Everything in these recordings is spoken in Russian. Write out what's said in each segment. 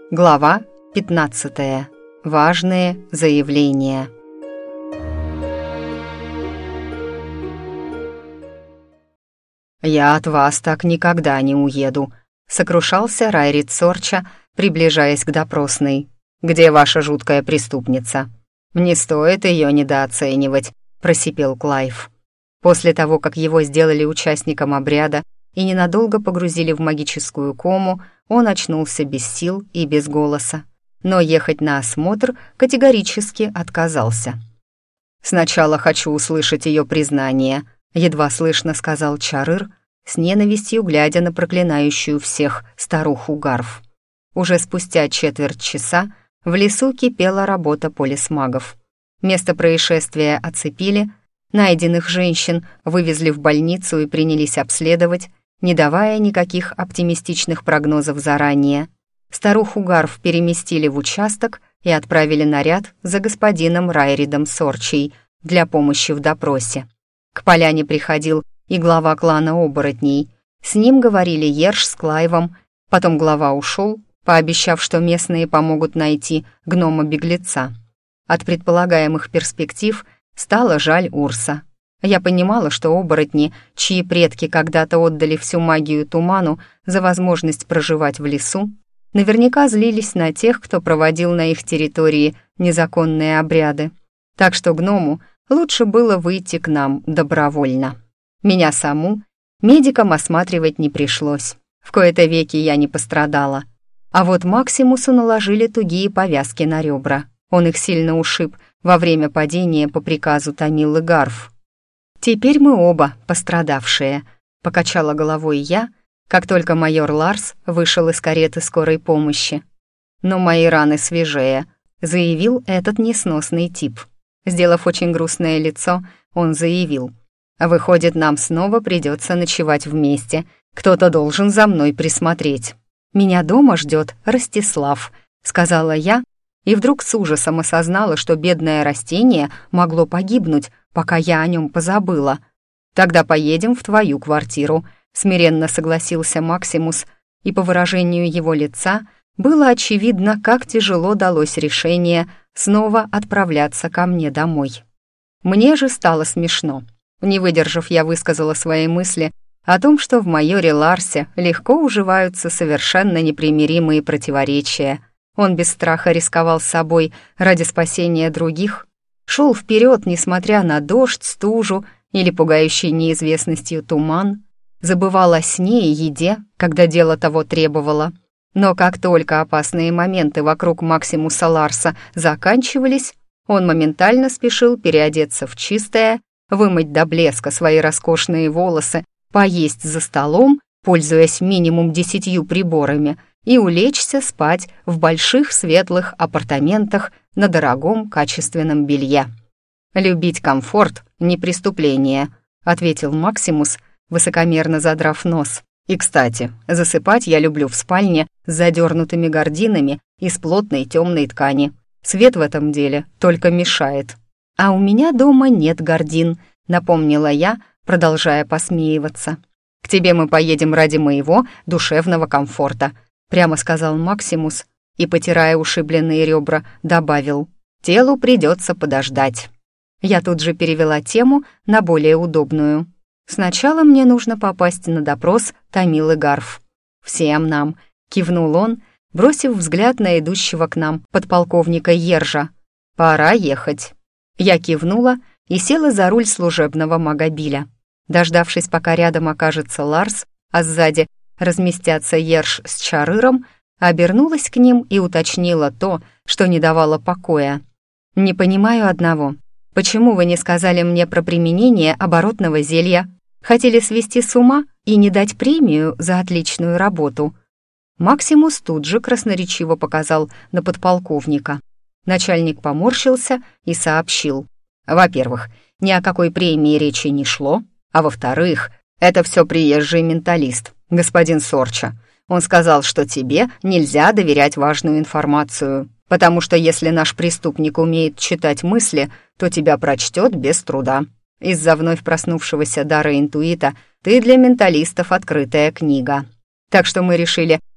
Глава 15. Важные заявления. «Я от вас так никогда не уеду», — сокрушался Райрит Сорча, приближаясь к допросной. «Где ваша жуткая преступница?» «Не стоит ее недооценивать», — просипел Клайв. После того, как его сделали участником обряда и ненадолго погрузили в магическую кому, он очнулся без сил и без голоса. Но ехать на осмотр категорически отказался. «Сначала хочу услышать ее признание», — едва слышно сказал Чарыр, с ненавистью глядя на проклинающую всех старуху Гарф. Уже спустя четверть часа в лесу кипела работа полисмагов. Место происшествия оцепили, найденных женщин вывезли в больницу и принялись обследовать, не давая никаких оптимистичных прогнозов заранее. Старуху Гарф переместили в участок и отправили наряд за господином Райридом Сорчей для помощи в допросе. К поляне приходил и глава клана оборотней. С ним говорили Ерш с Клайвом, потом глава ушел, пообещав, что местные помогут найти гнома-беглеца. От предполагаемых перспектив стало жаль Урса. Я понимала, что оборотни, чьи предки когда-то отдали всю магию туману за возможность проживать в лесу, наверняка злились на тех, кто проводил на их территории незаконные обряды. Так что гному лучше было выйти к нам добровольно. Меня саму медикам осматривать не пришлось. В кои-то веки я не пострадала. А вот Максимусу наложили тугие повязки на ребра. Он их сильно ушиб во время падения по приказу Тамилы Гарф. «Теперь мы оба пострадавшие», — покачала головой я, как только майор Ларс вышел из кареты скорой помощи. «Но мои раны свежее», — заявил этот несносный тип. Сделав очень грустное лицо, он заявил: «Выходит, нам снова придется ночевать вместе. Кто-то должен за мной присмотреть. Меня дома ждет Ростислав», — сказала я, и вдруг с ужасом осознала, что бедное растение могло погибнуть, пока я о нем позабыла. «Тогда поедем в твою квартиру», — смиренно согласился Максимус, и по выражению его лица было очевидно, как тяжело далось решение снова отправляться ко мне домой. Мне же стало смешно. Не выдержав, я высказала свои мысли о том, что в майоре Ларсе легко уживаются совершенно непримиримые противоречия. Он без страха рисковал собой ради спасения других, шел вперед, несмотря на дождь, стужу или пугающий неизвестностью туман, забывал о сне и еде, когда дело того требовало. Но как только опасные моменты вокруг Максимуса Ларса заканчивались, он моментально спешил переодеться в чистое, вымыть до блеска свои роскошные волосы, поесть за столом, пользуясь минимум 10 приборами, и улечься спать в больших светлых апартаментах на дорогом качественном белье. «Любить комфорт — не преступление», — ответил Максимус, высокомерно задрав нос. «И, кстати, засыпать я люблю в спальне с задернутыми гардинами из плотной темной ткани. Свет в этом деле только мешает». «А у меня дома нет гардин», — напомнила я, продолжая посмеиваться. «К тебе мы поедем ради моего душевного комфорта», — прямо сказал Максимус и, потирая ушибленные ребра, добавил: «Телу придется подождать». Я тут же перевела тему на более удобную. «Сначала мне нужно попасть на допрос Тамилы Гарф». «Всем нам», — кивнул он, бросив взгляд на идущего к нам подполковника Ержа. «Пора ехать». Я кивнула и села за руль служебного магобиля. Дождавшись, пока рядом окажется Ларс, а сзади разместятся Ерш с Чарыром, обернулась к ним и уточнила то, что не давало покоя. «Не понимаю одного. Почему вы не сказали мне про применение оборотного зелья? Хотели свести с ума и не дать премию за отличную работу?» Максимус тут же красноречиво показал на подполковника. Начальник поморщился и сообщил: «Во-первых, ни о какой премии речи не шло, а во-вторых, это все приезжий менталист, господин Сорча. Он сказал, что тебе нельзя доверять важную информацию, потому что если наш преступник умеет читать мысли, то тебя прочтет без труда. Из-за вновь проснувшегося дара интуита ты для менталистов открытая книга. Так что мы решили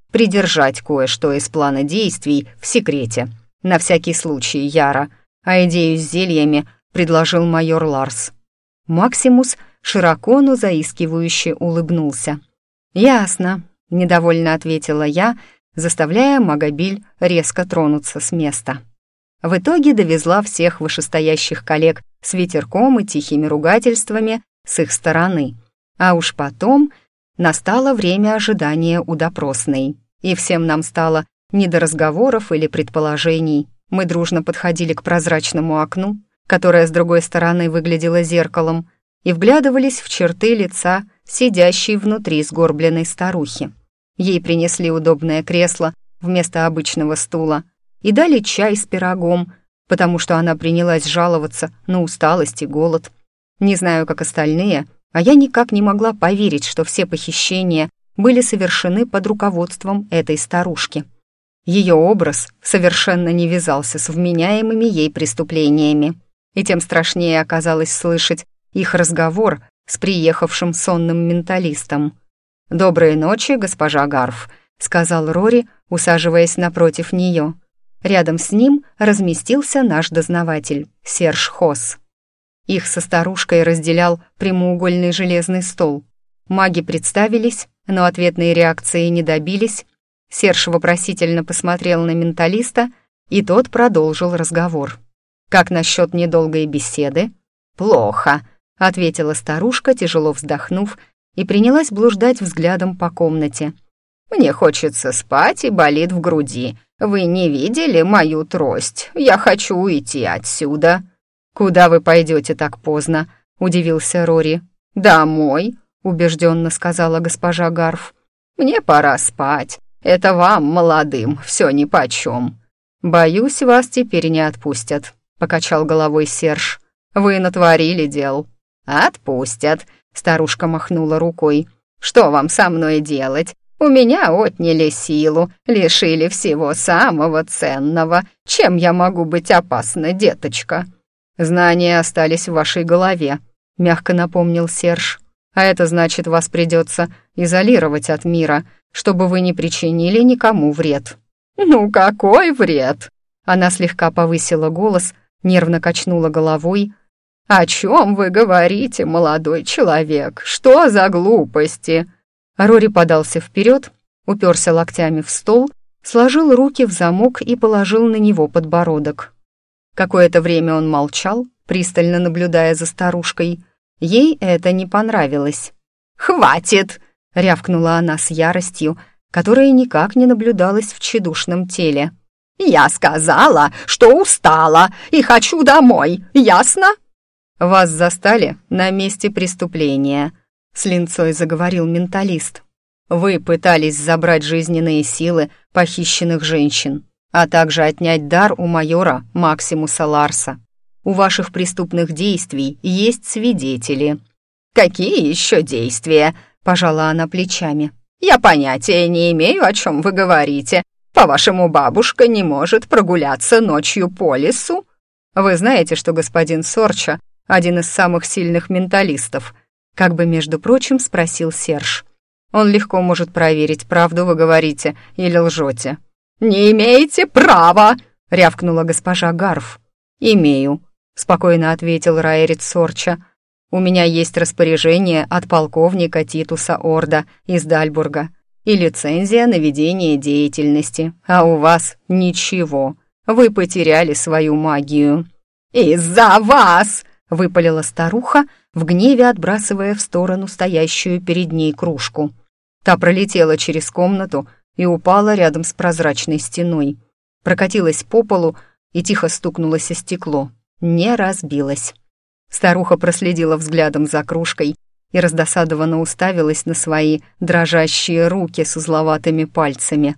придержать кое-что из плана действий в секрете. На всякий случай, Яра. А идею с зельями предложил майор Ларс. Максимус широко, но заискивающе улыбнулся. «Ясно», — недовольно ответила я, заставляя Магобиль резко тронуться с места. В итоге довезла всех вышестоящих коллег с ветерком и тихими ругательствами с их стороны. А уж потом настало время ожидания у допросной, и всем нам стало не до разговоров или предположений. Мы дружно подходили к прозрачному окну, которое с другой стороны выглядело зеркалом, и вглядывались в черты лица сидящей внутри сгорбленной старухи. Ей принесли удобное кресло вместо обычного стула и дали чай с пирогом, потому что она принялась жаловаться на усталость и голод. Не знаю, как остальные, а я никак не могла поверить, что все похищения были совершены под руководством этой старушки. Ее образ совершенно не вязался с вменяемыми ей преступлениями, и тем страшнее оказалось слышать их разговор с приехавшим сонным менталистом. «Доброй ночи, госпожа Гарф», — сказал Рори, усаживаясь напротив нее. Рядом с ним разместился наш дознаватель, Серж Хосс. Их со старушкой разделял прямоугольный железный стол. Маги представились, но ответной реакции не добились. Серж вопросительно посмотрел на менталиста, и тот продолжил разговор. «Как насчет недолгой беседы?» «Плохо», — ответила старушка, тяжело вздохнув, и принялась блуждать взглядом по комнате. «Мне хочется спать и болит в груди. Вы не видели мою трость? Я хочу уйти отсюда». «Куда вы пойдете так поздно?» — удивился Рори. «Домой», — убежденно сказала госпожа Гарф. «Мне пора спать. Это вам, молодым, все нипочем». «Боюсь, вас теперь не отпустят», — покачал головой Серж. «Вы натворили дел». «Отпустят», — старушка махнула рукой. «Что вам со мной делать? У меня отняли силу, лишили всего самого ценного. Чем я могу быть опасна, деточка?» «Знания остались в вашей голове», — мягко напомнил Серж. «А это значит, вас придется изолировать от мира, чтобы вы не причинили никому вред». «Ну какой вред?» Она слегка повысила голос, нервно качнула головой. «О чем вы говорите, молодой человек? Что за глупости?» Рори подался вперед, уперся локтями в стол, сложил руки в замок и положил на него подбородок. Какое-то время он молчал, пристально наблюдая за старушкой. Ей это не понравилось. «Хватит!» — рявкнула она с яростью, которая никак не наблюдалась в тщедушном теле. «Я сказала, что устала и хочу домой, ясно?» «Вас застали на месте преступления», — с линцой заговорил менталист. «Вы пытались забрать жизненные силы похищенных женщин, а также отнять дар у майора Максимуса Ларса. У ваших преступных действий есть свидетели». «Какие еще действия?» — пожала она плечами. «Я понятия не имею, о чем вы говорите. По-вашему, бабушка не может прогуляться ночью по лесу?» «Вы знаете, что господин Сорча — один из самых сильных менталистов?» Как бы, между прочим, спросил Серж. «Он легко может проверить, правду вы говорите или лжете». «Не имеете права!» — рявкнула госпожа Гарф. «Имею», — спокойно ответил Райрит Сорча. «У меня есть распоряжение от полковника Титуса Орда из Дальбурга и лицензия на ведение деятельности, а у вас ничего. Вы потеряли свою магию». «Из-за вас!» — выпалила старуха, в гневе отбрасывая в сторону стоящую перед ней кружку. Та пролетела через комнату и упала рядом с прозрачной стеной. Прокатилась по полу и тихо стукнулась о стекло. Не разбилась. Старуха проследила взглядом за кружкой и раздосадованно уставилась на свои дрожащие руки с узловатыми пальцами.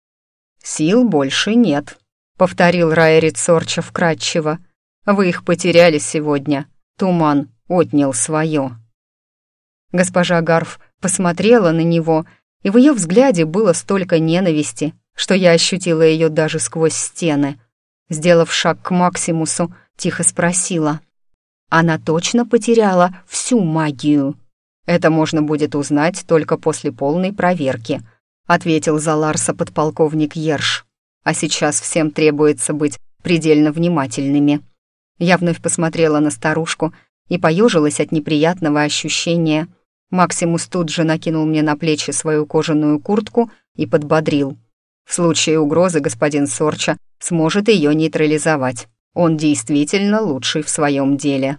«Сил больше нет», — повторил Райрит Сорча вкратчиво. «Вы их потеряли сегодня. Туман отнял свое». Госпожа Гарф посмотрела на него, и в ее взгляде было столько ненависти, что я ощутила ее даже сквозь стены. Сделав шаг к Максимусу, тихо спросила. «Она точно потеряла всю магию?» «Это можно будет узнать только после полной проверки», — ответил за Ларса подполковник Ерш. «А сейчас всем требуется быть предельно внимательными». Я вновь посмотрела на старушку и поежилась от неприятного ощущения. Максимус тут же накинул мне на плечи свою кожаную куртку и подбодрил. «В случае угрозы господин Сорча сможет ее нейтрализовать. Он действительно лучший в своем деле».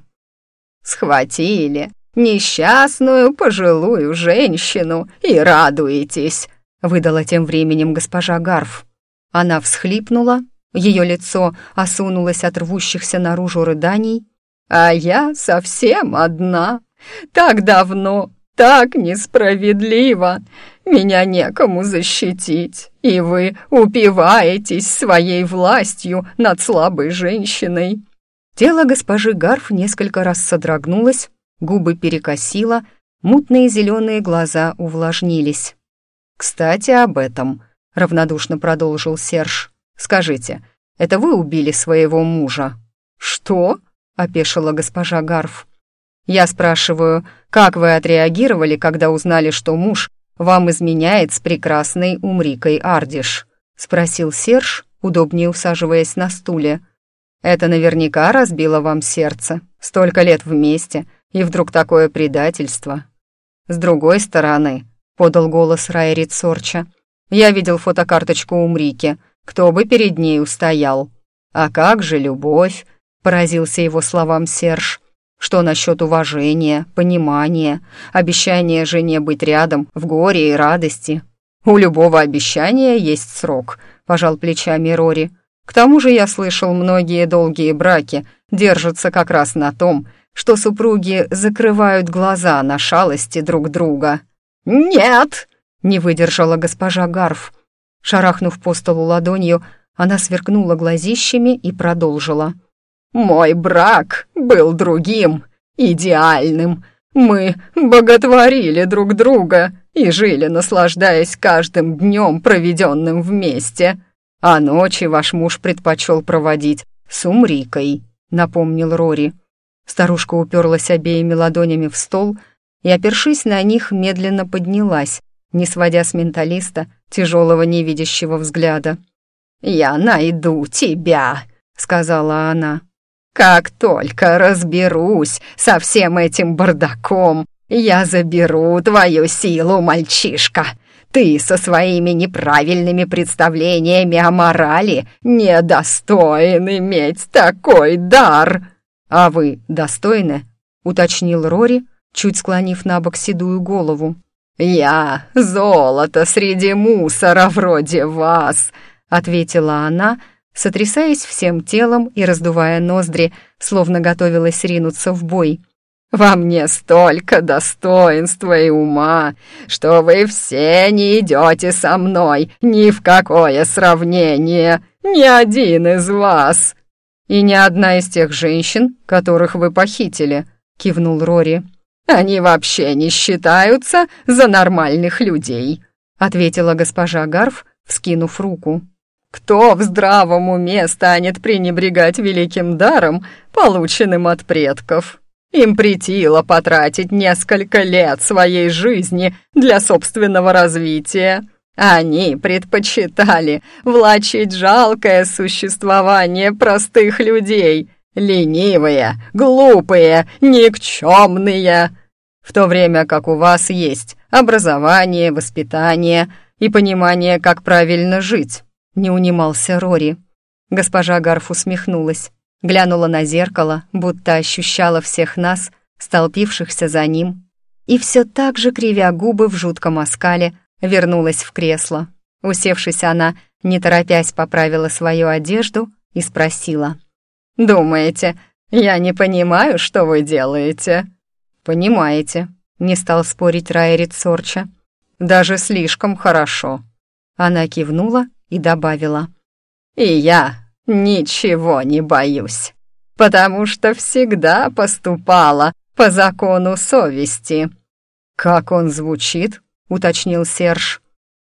«Схватили несчастную пожилую женщину и радуетесь», — выдала тем временем госпожа Гарф. Она всхлипнула, ее лицо осунулось от рвущихся наружу рыданий. «А я совсем одна. Так давно, так несправедливо. Меня некому защитить, и вы упиваетесь своей властью над слабой женщиной». Тело госпожи Гарф несколько раз содрогнулось, губы перекосило, мутные зеленые глаза увлажнились. «Кстати, об этом», — равнодушно продолжил Серж. «Скажите, это вы убили своего мужа?» «Что?» — опешила госпожа Гарф. «Я спрашиваю, как вы отреагировали, когда узнали, что муж вам изменяет с прекрасной Умрикой Ардиш?» — спросил Серж, удобнее усаживаясь на стуле. «Это наверняка разбило вам сердце. Столько лет вместе, и вдруг такое предательство». «С другой стороны», — подал голос Райрит Сорча, «я видел фотокарточку Умрики. Кто бы перед ней устоял?» «А как же любовь?» — поразился его словам Серж. «Что насчет уважения, понимания, обещания жене быть рядом в горе и радости?» «У любого обещания есть срок», — пожал плечами Рори. «К тому же я слышал, многие долгие браки держатся как раз на том, что супруги закрывают глаза на шалости друг друга». «Нет!» — не выдержала госпожа Гарф. Шарахнув по столу ладонью, она сверкнула глазищами и продолжила. «Мой брак был другим, идеальным. Мы боготворили друг друга и жили, наслаждаясь каждым днем, проведенным вместе. А ночи ваш муж предпочел проводить с Умрикой», — напомнил Рори. Старушка уперлась обеими ладонями в стол и, опершись на них, медленно поднялась, не сводя с менталиста тяжелого невидящего взгляда. «Я найду тебя», — сказала она. «Как только разберусь со всем этим бардаком, я заберу твою силу, мальчишка. Ты со своими неправильными представлениями о морали недостоин иметь такой дар». «А вы достойны?» — уточнил Рори, чуть склонив на бок седую голову. «Я золото среди мусора вроде вас», — ответила она, сотрясаясь всем телом и раздувая ноздри, словно готовилась ринуться в бой. «Во мне столько достоинства и ума, что вы все не идете со мной ни в какое сравнение, ни один из вас». «И ни одна из тех женщин, которых вы похитили», — кивнул Рори. «Они вообще не считаются за нормальных людей», — ответила госпожа Гарф, вскинув руку. «Кто в здравом уме станет пренебрегать великим даром, полученным от предков? Им претило потратить несколько лет своей жизни для собственного развития. Они предпочитали влачить жалкое существование простых людей, ленивые, глупые, никчемные, в то время как у вас есть образование, воспитание и понимание, как правильно жить», — не унимался Рори. Госпожа Гарф усмехнулась, глянула на зеркало, будто ощущала всех нас, столпившихся за ним, и все так же, кривя губы в жутком оскале, вернулась в кресло. Усевшись, она, не торопясь, поправила свою одежду и спросила. «Думаете, я не понимаю, что вы делаете?» «Понимаете», — не стал спорить Райрит Сорча. «Даже слишком хорошо». Она кивнула и добавила. «И я ничего не боюсь, потому что всегда поступала по закону совести». «Как он звучит?» — уточнил Серж.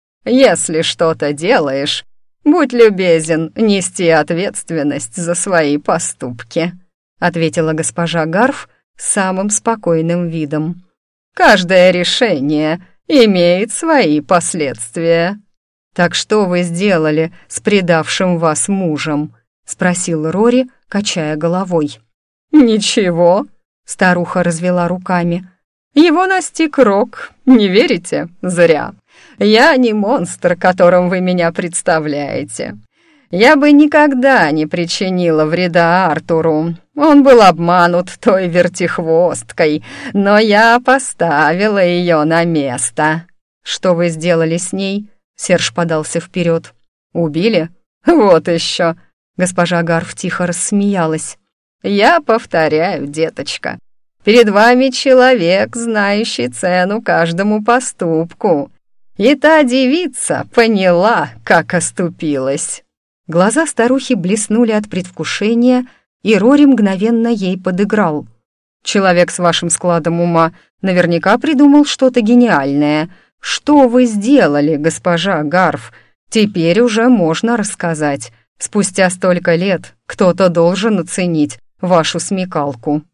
«Если что-то делаешь, будь любезен нести ответственность за свои поступки», — ответила госпожа Гарф с самым спокойным видом. «Каждое решение имеет свои последствия». «Так что вы сделали с предавшим вас мужем?» — спросил Рори, качая головой. «Ничего», — старуха развела руками. «Его настиг рок, не верите? Зря. Я не монстр, которым вы меня представляете. Я бы никогда не причинила вреда Артуру. Он был обманут той вертихвосткой, но я поставила ее на место». «Что вы сделали с ней?» Серж подался вперед. «Убили?» «Вот еще!» Госпожа Гарф тихо рассмеялась. «Я повторяю, деточка, перед вами человек, знающий цену каждому поступку. И та девица поняла, как оступилась». Глаза старухи блеснули от предвкушения, и Рори мгновенно ей подыграл. «Человек с вашим складом ума наверняка придумал что-то гениальное. Что вы сделали, госпожа Гарф? Теперь уже можно рассказать. Спустя столько лет кто-то должен оценить вашу смекалку».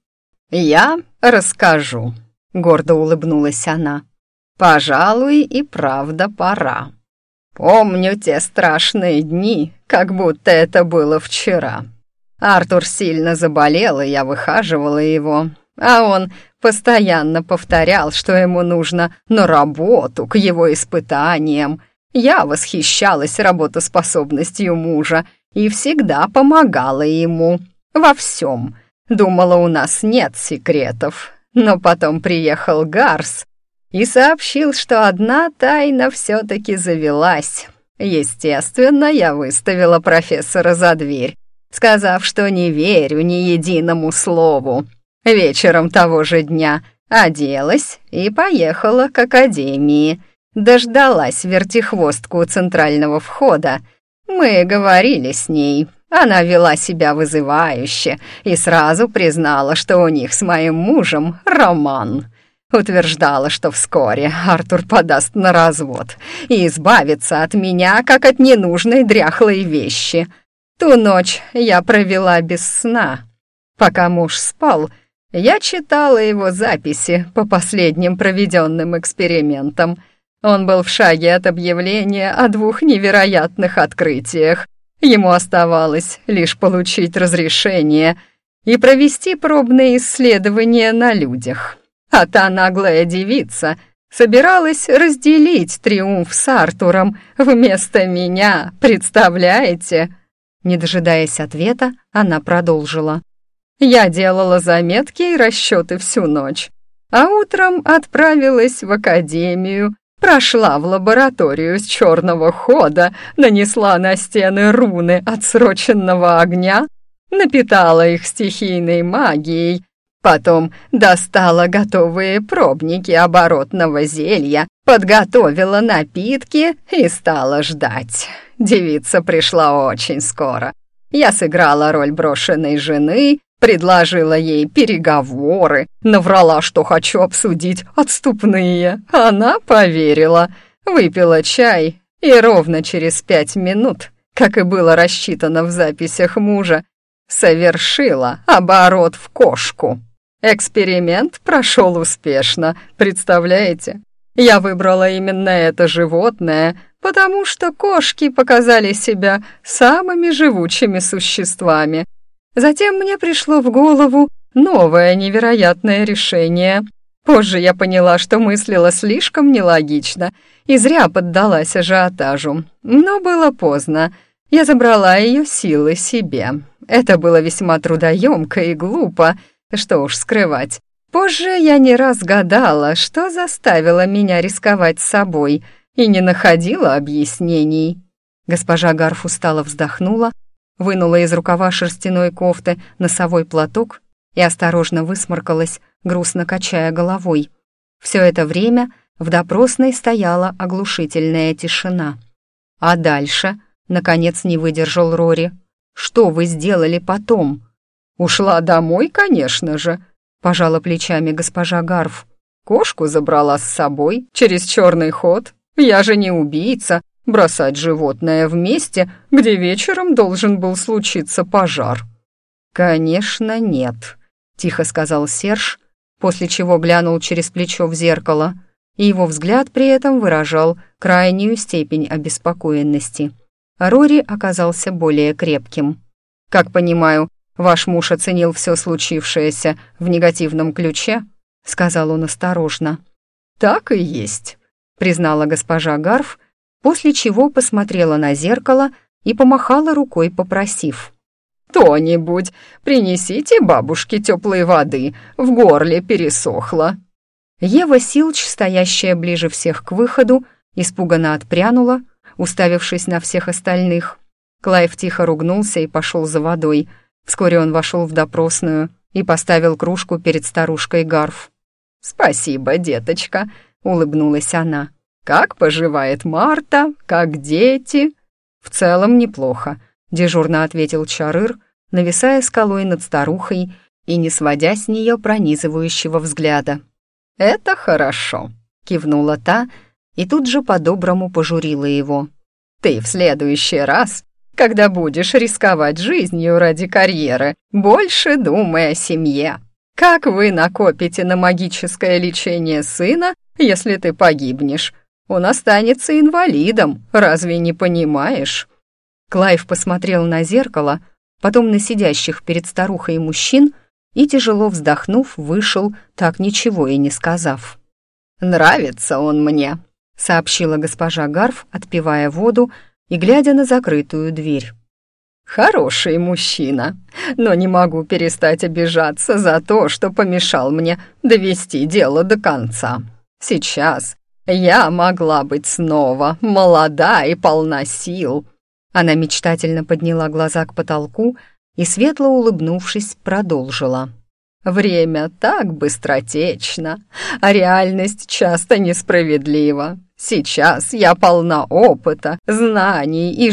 «Я расскажу», — гордо улыбнулась она. «Пожалуй, и правда пора. Помню те страшные дни, как будто это было вчера. Артур сильно заболел, и я выхаживала его, а он постоянно повторял, что ему нужно на работу, к его испытаниям. Я восхищалась работоспособностью мужа и всегда помогала ему во всем. Думала, у нас нет секретов. Но потом приехал Гарс и сообщил, что одна тайна все-таки завелась. Естественно, я выставила профессора за дверь, сказав, что не верю ни единому слову. Вечером того же дня оделась и поехала к академии. Дождалась вертихвостку у центрального входа. Мы говорили с ней. Она вела себя вызывающе и сразу признала, что у них с моим мужем роман. Утверждала, что вскоре Артур подаст на развод и избавится от меня, как от ненужной дряхлой вещи. Ту ночь я провела без сна. Пока муж спал, я читала его записи по последним проведенным экспериментам. Он был в шаге от объявления о 2 невероятных открытиях. Ему оставалось лишь получить разрешение и провести пробные исследования на людях. А та наглая девица собиралась разделить триумф с Артуром вместо меня, представляете? Не дожидаясь ответа, она продолжила. Я делала заметки и расчеты всю ночь, а утром отправилась в академию, прошла в лабораторию с черного хода, нанесла на стены руны отсроченного огня, напитала их стихийной магией, потом достала готовые пробники оборотного зелья, подготовила напитки и стала ждать. Девица пришла очень скоро. Я сыграла роль брошенной жены, предложила ей переговоры, наврала, что хочу обсудить отступные. Она поверила, выпила чай, и ровно через 5 минут, как и было рассчитано в записях мужа, совершила оборот в кошку. Эксперимент прошел успешно, представляете? Я выбрала именно это животное, потому что кошки показали себя самыми живучими существами. Затем мне пришло в голову новое невероятное решение. Позже я поняла, что мыслила слишком нелогично и зря поддалась ажиотажу. Но было поздно. Я забрала ее силы себе. Это было весьма трудоемко и глупо, что уж скрывать. Позже я не раз гадала, что заставило меня рисковать собой, и не находила объяснений. Госпожа Гарф устало вздохнула, вынула из рукава шерстяной кофты носовой платок и осторожно высморкалась, грустно качая головой. Все это время в допросной стояла оглушительная тишина. А дальше, наконец, не выдержал Рори. «Что вы сделали потом?» «Ушла домой, конечно же», — пожала плечами госпожа Гарф. «Кошку забрала с собой через черный ход. Я же не убийца, бросать животное в месте, где вечером должен был случиться пожар». «Конечно, нет», — тихо сказал Серж, после чего глянул через плечо в зеркало. и его взгляд при этом выражал крайнюю степень обеспокоенности. Рори оказался более крепким. «Как понимаю, ваш муж оценил все случившееся в негативном ключе?» — сказал он осторожно. «Так и есть», — признала госпожа Гарф, после чего посмотрела на зеркало и помахала рукой, попросив: «Кто-нибудь, принесите бабушке теплой воды, в горле пересохло». Ева Силч, стоящая ближе всех к выходу, испуганно отпрянула, уставившись на всех остальных. Клайв тихо ругнулся и пошел за водой. Вскоре он вошел в допросную и поставил кружку перед старушкой Гарф. «Спасибо, деточка», — улыбнулась она. «Как поживает Марта? Как дети?» «В целом неплохо», — дежурно ответил Чарыр, нависая скалой над старухой и не сводя с нее пронизывающего взгляда. «Это хорошо», — кивнула та и тут же по-доброму пожурила его. «Ты в следующий раз, когда будешь рисковать жизнью ради карьеры, больше думай о семье. Как вы накопите на магическое лечение сына, если ты погибнешь? Он останется инвалидом, разве не понимаешь?» Клайв посмотрел на зеркало, потом на сидящих перед старухой мужчин и, тяжело вздохнув, вышел, так ничего и не сказав. «Нравится он мне», — сообщила госпожа Гарф, отпивая воду и глядя на закрытую дверь. «Хороший мужчина, но не могу перестать обижаться за то, что помешал мне довести дело до конца. Сейчас я могла быть снова молода и полна сил». Она мечтательно подняла глаза к потолку и, светло улыбнувшись, продолжила. «Время так быстротечно, а реальность часто несправедлива. Сейчас я полна опыта, знаний и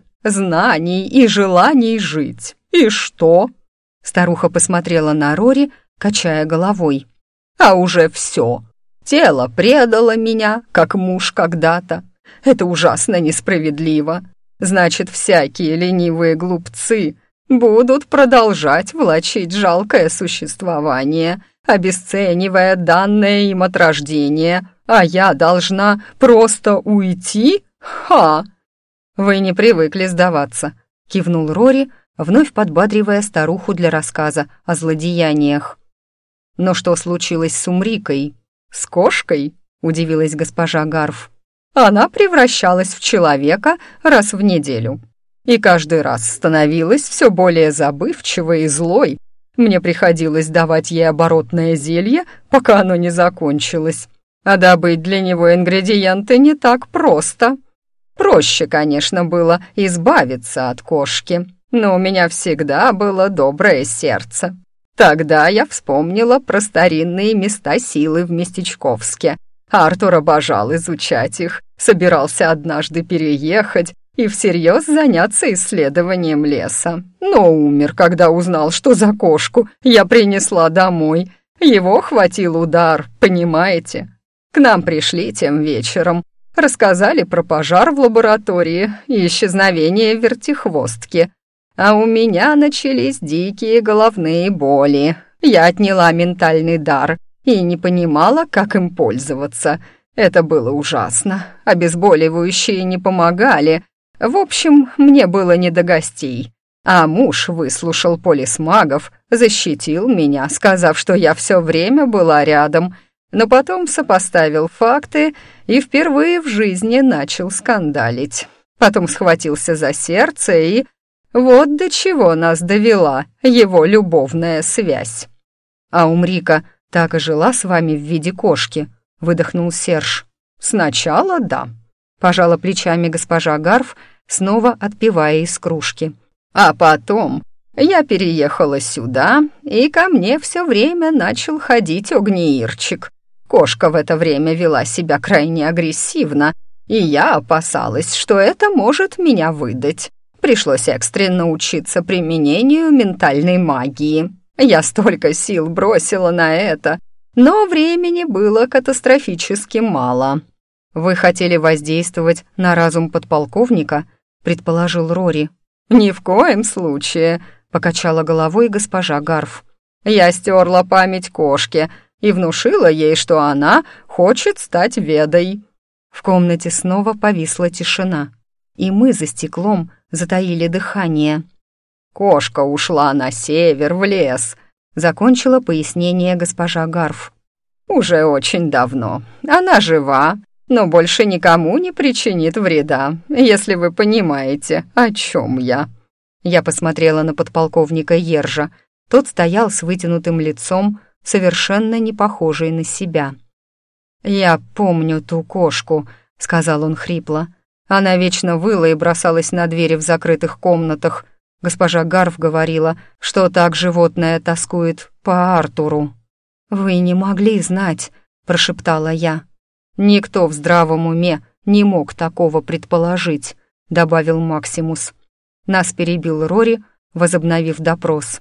желаний жить. И что?» Старуха посмотрела на Рори, качая головой. «А уже все. Тело предало меня, как муж когда-то. Это ужасно несправедливо. Значит, всякие ленивые глупцы будут продолжать влачить жалкое существование, обесценивая данное им от рождения, а я должна просто уйти? Ха!» «Вы не привыкли сдаваться», — кивнул Рори, вновь подбадривая старуху для рассказа о злодеяниях. «Но что случилось с Умрикой?» «С кошкой?» — удивилась госпожа Гарф. «Она превращалась в человека раз в неделю. И каждый раз становилась все более забывчивой и злой. Мне приходилось давать ей оборотное зелье, пока оно не закончилось. А добыть для него ингредиенты не так просто. Проще, конечно, было избавиться от кошки, но у меня всегда было доброе сердце. Тогда я вспомнила про старинные места силы в Местечковске. Артур обожал изучать их, собирался однажды переехать и всерьез заняться исследованием леса. Но умер, когда узнал, что за кошку я принесла домой. Его хватил удар, понимаете? К нам пришли тем вечером, рассказали про пожар в лаборатории и исчезновение вертихвостки. А у меня начались дикие головные боли. Я отняла ментальный дар и не понимала, как им пользоваться. Это было ужасно. Обезболивающие не помогали. В общем, мне было не до гостей. А муж выслушал полисмагов, защитил меня, сказав, что я все время была рядом, но потом сопоставил факты и впервые в жизни начал скандалить. Потом схватился за сердце и... Вот до чего нас довела его любовная связь. «А Умрика так и жила с вами в виде кошки?» — выдохнул Серж. «Сначала да», — пожала плечами госпожа Гарф, снова отпивая из кружки. «А потом я переехала сюда, и ко мне все время начал ходить огнеирчик. Кошка в это время вела себя крайне агрессивно, и я опасалась, что это может меня выдать. Пришлось экстренно учиться применению ментальной магии. Я столько сил бросила на это, но времени было катастрофически мало». «Вы хотели воздействовать на разум подполковника?» — предположил Рори. «Ни в коем случае», — покачала головой госпожа Гарф. «Я стерла память кошки, и внушила ей, что она хочет стать ведой». В комнате снова повисла тишина, и мы за стеклом затаили дыхание. «Кошка ушла на север, в лес», — закончила пояснение госпожа Гарф. «Уже очень давно. Она жива, но больше никому не причинит вреда, если вы понимаете, о чем я». Я посмотрела на подполковника Ержа. Тот стоял с вытянутым лицом, совершенно не похожий на себя. «Я помню ту кошку», — сказал он хрипло. «Она вечно выла и бросалась на двери в закрытых комнатах. Госпожа Гарф говорила, что так животное тоскует по Артуру». «Вы не могли знать», — прошептала я. «Никто в здравом уме не мог такого предположить», — добавил Максимус. Нас перебил Рори, возобновив допрос.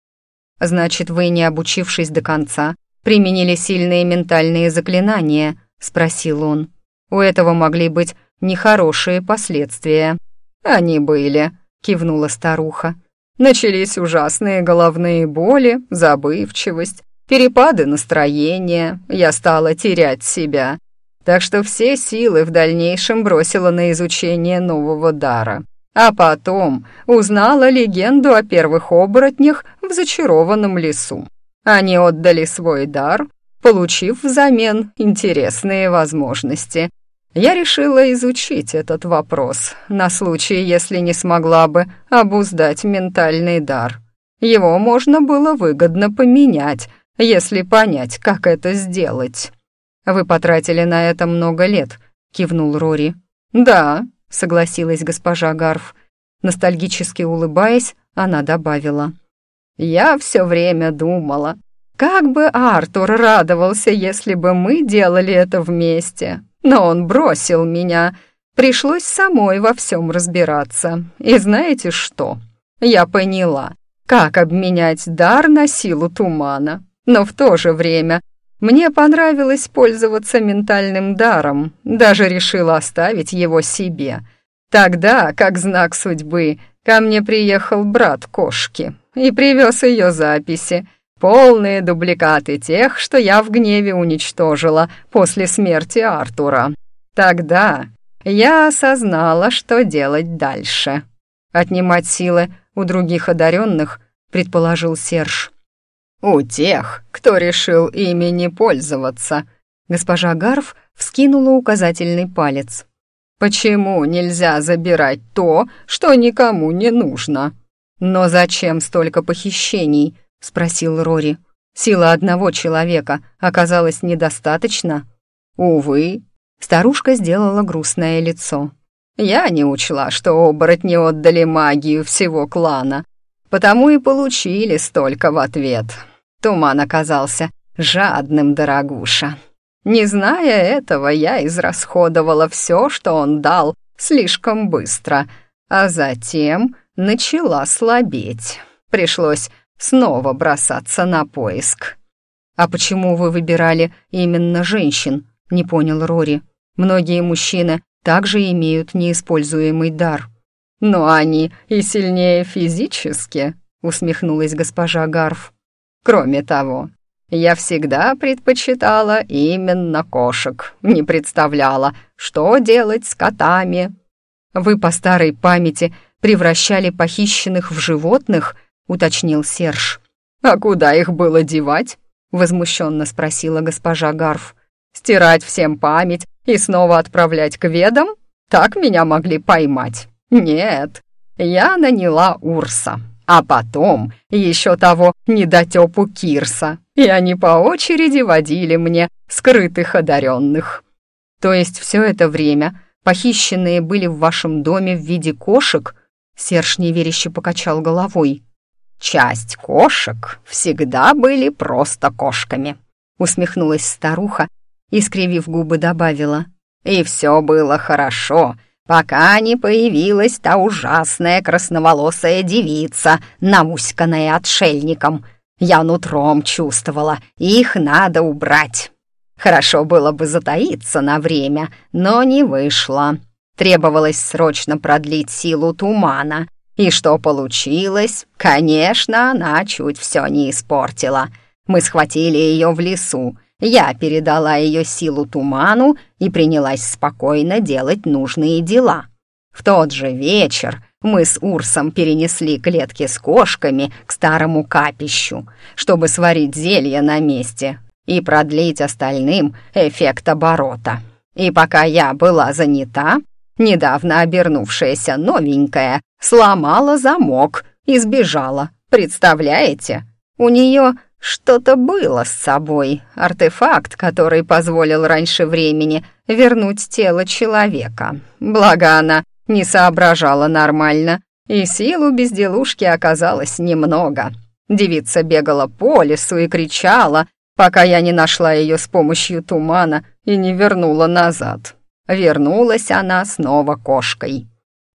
«Значит, вы, не обучившись до конца, применили сильные ментальные заклинания?» — спросил он. «У этого могли быть нехорошие последствия». «Они были», — кивнула старуха. «Начались ужасные головные боли, забывчивость, перепады настроения, я стала терять себя. Так что все силы в дальнейшем бросила на изучение нового дара. А потом узнала легенду о первых оборотнях в зачарованном лесу. Они отдали свой дар, получив взамен интересные возможности. Я решила изучить этот вопрос на случай, если не смогла бы обуздать ментальный дар. Его можно было выгодно поменять, если понять, как это сделать». «Вы потратили на это много лет», — кивнул Рори. «Да», — согласилась госпожа Гарф. Ностальгически улыбаясь, она добавила. «Я все время думала, как бы Артур радовался, если бы мы делали это вместе. Но он бросил меня. Пришлось самой во всем разбираться. И знаете что? Я поняла, как обменять дар на силу тумана. Но в то же время мне понравилось пользоваться ментальным даром, даже решила оставить его себе. Тогда, как знак судьбы, ко мне приехал брат кошки и привез ее записи, полные дубликаты тех, что я в гневе уничтожила после смерти Артура. Тогда я осознала, что делать дальше. «Отнимать силы у других одаренных», — предположил Серж. «У тех, кто решил ими не пользоваться». Госпожа Гарф вскинула указательный палец. «Почему нельзя забирать то, что никому не нужно?» «Но зачем столько похищений?» — спросил Рори. «Сила одного человека оказалась недостаточно?» «Увы», — старушка сделала грустное лицо. «Я не учла, что оборотни отдали магию всего клана, потому и получили столько в ответ. Туман оказался жадным, дорогуша. Не зная этого, я израсходовала все, что он дал, слишком быстро, а затем начала слабеть. Пришлось снова бросаться на поиск». «А почему вы выбирали именно женщин?» — не понял Рори. «Многие мужчины также имеют неиспользуемый дар». «Но они и сильнее физически», — усмехнулась госпожа Гарф. «Кроме того, я всегда предпочитала именно кошек, не представляла, что делать с котами». «Вы по старой памяти превращали похищенных в животных?» — уточнил Серж. «А куда их было девать?» — возмущенно спросила госпожа Гарф. «Стирать всем память и снова отправлять к ведам? Так меня могли поймать. Нет, я наняла Урса, а потом еще того недотепу Кирса, и они по очереди водили мне скрытых одаренных». «То есть все это время похищенные были в вашем доме в виде кошек?» Серж неверяще покачал головой. «Часть кошек всегда были просто кошками», — усмехнулась старуха и, скривив губы, добавила. «И все было хорошо, пока не появилась та ужасная красноволосая девица, намуськанная отшельником. Я нутром чувствовала, их надо убрать. Хорошо было бы затаиться на время, но не вышло. Требовалось срочно продлить силу тумана. И что получилось? Конечно, она чуть все не испортила. Мы схватили ее в лесу. Я передала ее силу туману и принялась спокойно делать нужные дела. В тот же вечер мы с Урсом перенесли клетки с кошками к старому капищу, чтобы сварить зелье на месте и продлить остальным эффект оборота. И пока я была занята, недавно обернувшаяся новенькая сломала замок и сбежала. Представляете? У нее что-то было с собой, артефакт, который позволил раньше времени вернуть тело человека. Благо она не соображала нормально, и сил у безделушки оказалось немного. Девица бегала по лесу и кричала, пока я не нашла ее с помощью тумана и не вернула назад. Вернулась она снова кошкой.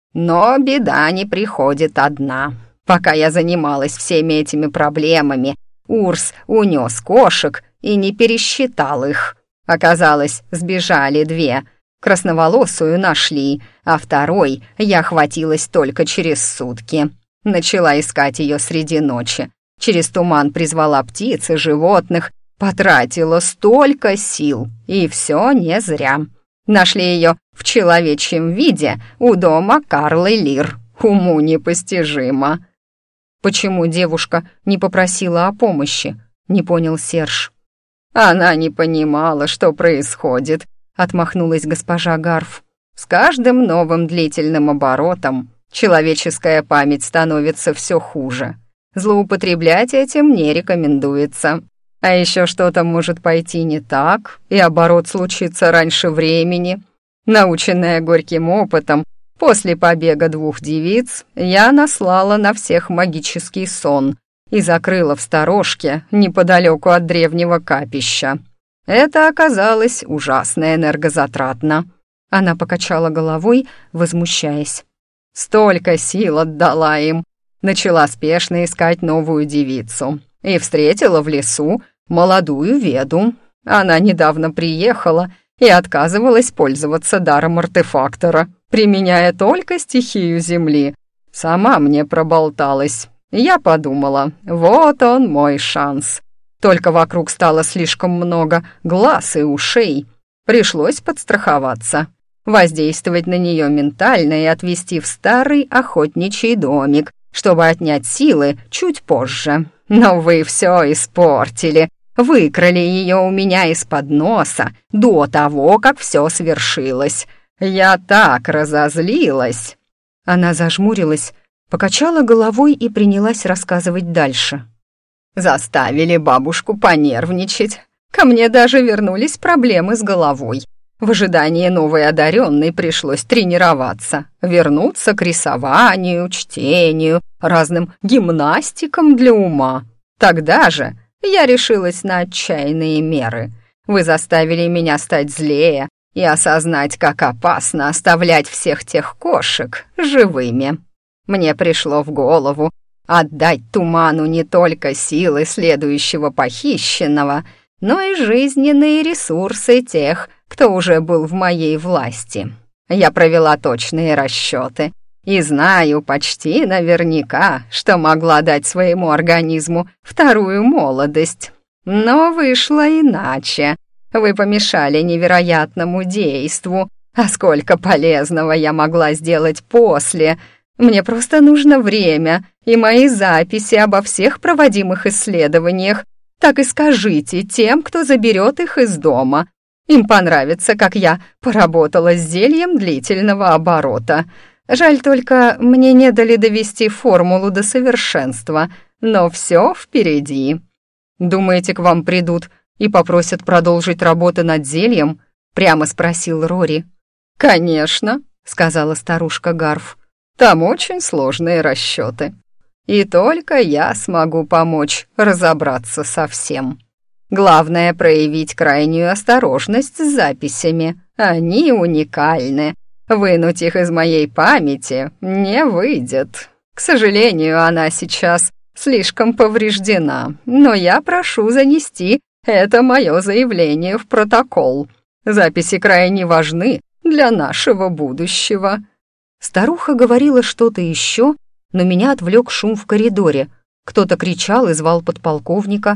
Но беда не приходит одна. Пока я занималась всеми этими проблемами, Урс унес кошек и не пересчитал их. Оказалось, сбежали 2. Красноволосую нашли, а второй я хватилась только через сутки. Начала искать ее среди ночи. Через туман призвала птиц и животных, потратила столько сил, и все не зря. Нашли ее в человечьем виде у дома Карлы Лир. Уму непостижимо. «Почему девушка не попросила о помощи?» — не понял Серж. «Она не понимала, что происходит», — отмахнулась госпожа Гарф. «С каждым новым длительным оборотом человеческая память становится все хуже. Злоупотреблять этим не рекомендуется. А еще что-то может пойти не так, и оборот случится раньше времени. Наученная горьким опытом, после побега 2 девиц я наслала на всех магический сон и закрыла в сторожке неподалеку от древнего капища. Это оказалось ужасно энергозатратно». Она покачала головой, возмущаясь. «Столько сил отдала им. Начала спешно искать новую девицу и встретила в лесу молодую веду. Она недавно приехала и отказывалась пользоваться даром артефактора, применяя только стихию земли. Сама мне проболталась. Я подумала, вот он мой шанс. Только вокруг стало слишком много глаз и ушей. Пришлось подстраховаться, воздействовать на нее ментально и отвезти в старый охотничий домик, чтобы отнять силы чуть позже. Но вы все испортили. Выкрали ее у меня из-под носа до того, как все свершилось. Я так разозлилась». Она зажмурилась, покачала головой и принялась рассказывать дальше. «Заставили бабушку понервничать. Ко мне даже вернулись проблемы с головой. В ожидании новой одаренной пришлось тренироваться, вернуться к рисованию, чтению, разным гимнастикам для ума. Тогда же я решилась на отчаянные меры. Вы заставили меня стать злее и осознать, как опасно оставлять всех тех кошек живыми. Мне пришло в голову отдать туману не только силы следующего похищенного, но и жизненные ресурсы тех, кто уже был в моей власти. Я провела точные расчеты и знаю почти наверняка, что могла дать своему организму вторую молодость. Но вышло иначе. Вы помешали невероятному действу. А сколько полезного я могла сделать после? Мне просто нужно время и мои записи обо всех проводимых исследованиях. Так и скажите тем, кто заберет их из дома. Им понравится, как я поработала с зельем длительного оборота. Жаль только, мне не дали довести формулу до совершенства, но все впереди. Думаете, к вам придут и попросят продолжить работу над зельем?» — прямо спросил Рори. «Конечно», — сказала старушка Гарф. «Там очень сложные расчеты. И только я смогу помочь разобраться со всем. Главное — проявить крайнюю осторожность с записями. Они уникальны. Вынуть их из моей памяти не выйдет. К сожалению, она сейчас слишком повреждена, но я прошу занести это мое заявление в протокол. Записи крайне важны для нашего будущего». Старуха говорила что-то еще, но меня отвлек шум в коридоре. Кто-то кричал и звал подполковника.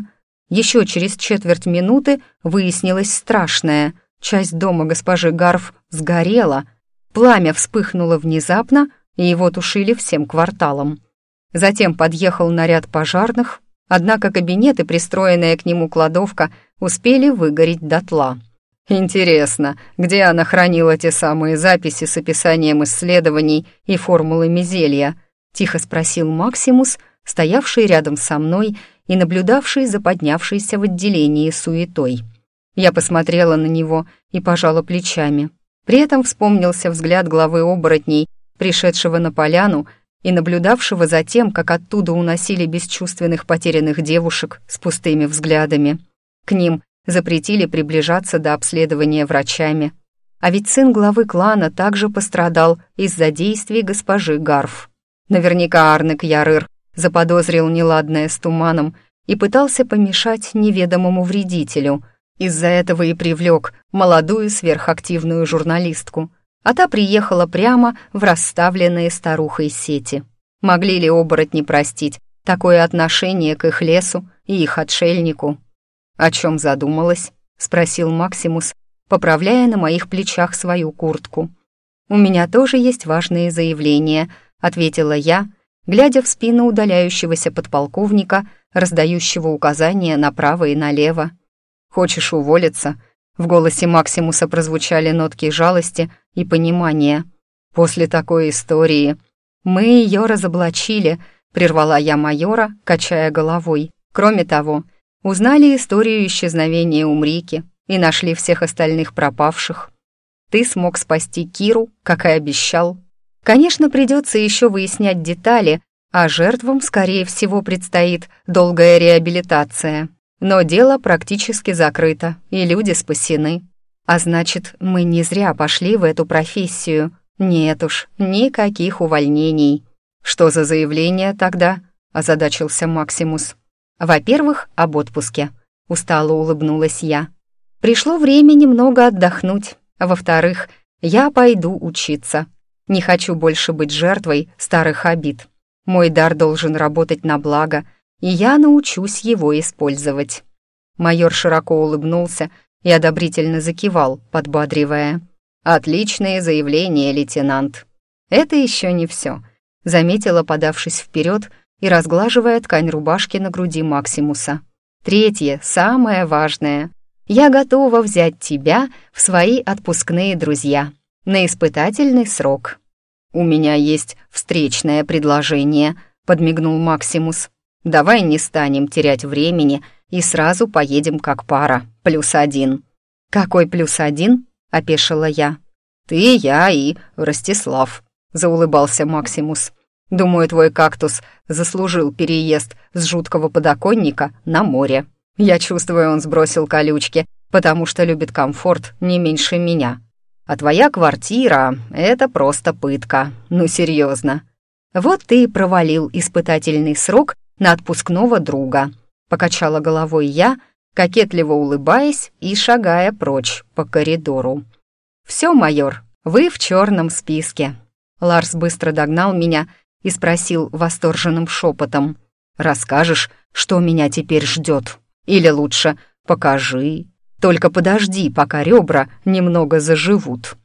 Еще через четверть минуты выяснилось страшное. Часть дома госпожи Гарф сгорела. Пламя вспыхнуло внезапно, и его тушили всем кварталом. Затем подъехал наряд пожарных, однако кабинет и пристроенная к нему кладовка успели выгореть дотла. «Интересно, где она хранила те самые записи с описанием исследований и формулами зелья?» — тихо спросил Максимус, стоявший рядом со мной и наблюдавший за поднявшейся в отделении суетой. Я посмотрела на него и пожала плечами. При этом вспомнился взгляд главы оборотней, пришедшего на поляну и наблюдавшего за тем, как оттуда уносили бесчувственных потерянных девушек с пустыми взглядами. К ним запретили приближаться до обследования врачами. А ведь сын главы клана также пострадал из-за действий госпожи Гарф. Наверняка Арнек Ярыр заподозрил неладное с туманом и пытался помешать неведомому вредителю. Из-за этого и привлек молодую сверхактивную журналистку, а та приехала прямо в расставленные старухой сети. Могли ли оборотни простить такое отношение к их лесу и их отшельнику? «О чем задумалась?» — спросил Максимус, поправляя на моих плечах свою куртку. «У меня тоже есть важные заявления», — ответила я, глядя в спину удаляющегося подполковника, раздающего указания направо и налево. «Хочешь уволиться?» В голосе Максимуса прозвучали нотки жалости и понимания. «После такой истории...» «Мы ее разоблачили», — прервала я майора, качая головой. «Кроме того, узнали историю исчезновения Умрики и нашли всех остальных пропавших. Ты смог спасти Киру, как и обещал. Конечно, придется еще выяснять детали, а жертвам, скорее всего, предстоит долгая реабилитация. Но дело практически закрыто, и люди спасены. А значит, мы не зря пошли в эту профессию. Нет уж, никаких увольнений». «Что за заявление тогда?» — озадачился Максимус. «Во-первых, об отпуске», — устало улыбнулась я. «Пришло время немного отдохнуть. Во-вторых, я пойду учиться. Не хочу больше быть жертвой старых обид. Мой дар должен работать на благо, и я научусь его использовать». Майор широко улыбнулся и одобрительно закивал, подбадривая. «Отличное заявление, лейтенант». «Это еще не все», — заметила, подавшись вперед и разглаживая ткань рубашки на груди Максимуса. «Третье, самое важное. Я готова взять тебя в свои отпускные друзья на испытательный срок». «У меня есть встречное предложение», — подмигнул Максимус. «Давай не станем терять времени и сразу поедем как пара, +1». «Какой +1?» — опешила я. «Ты, я и Ростислав», — заулыбался Максимус. «Думаю, твой кактус заслужил переезд с жуткого подоконника на море. Я чувствую, он сбросил колючки, потому что любит комфорт не меньше меня. А твоя квартира — это просто пытка, ну серьезно. Вот ты и провалил испытательный срок на отпускного друга», — покачала головой я, кокетливо улыбаясь и шагая прочь по коридору. «Все, майор, вы в черном списке». Ларс быстро догнал меня и спросил восторженным шепотом: «Расскажешь, что меня теперь ждет? Или лучше покажи. Только подожди, пока ребра немного заживут».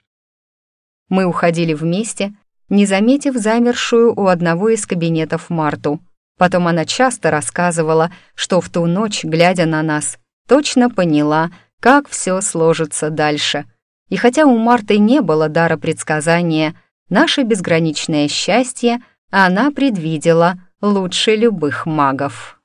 Мы уходили вместе, не заметив замершую у одного из кабинетов Марту. Потом она часто рассказывала, что в ту ночь, глядя на нас, точно поняла, как все сложится дальше. И хотя у Марты не было дара предсказания, наше безграничное счастье она предвидела лучше любых магов.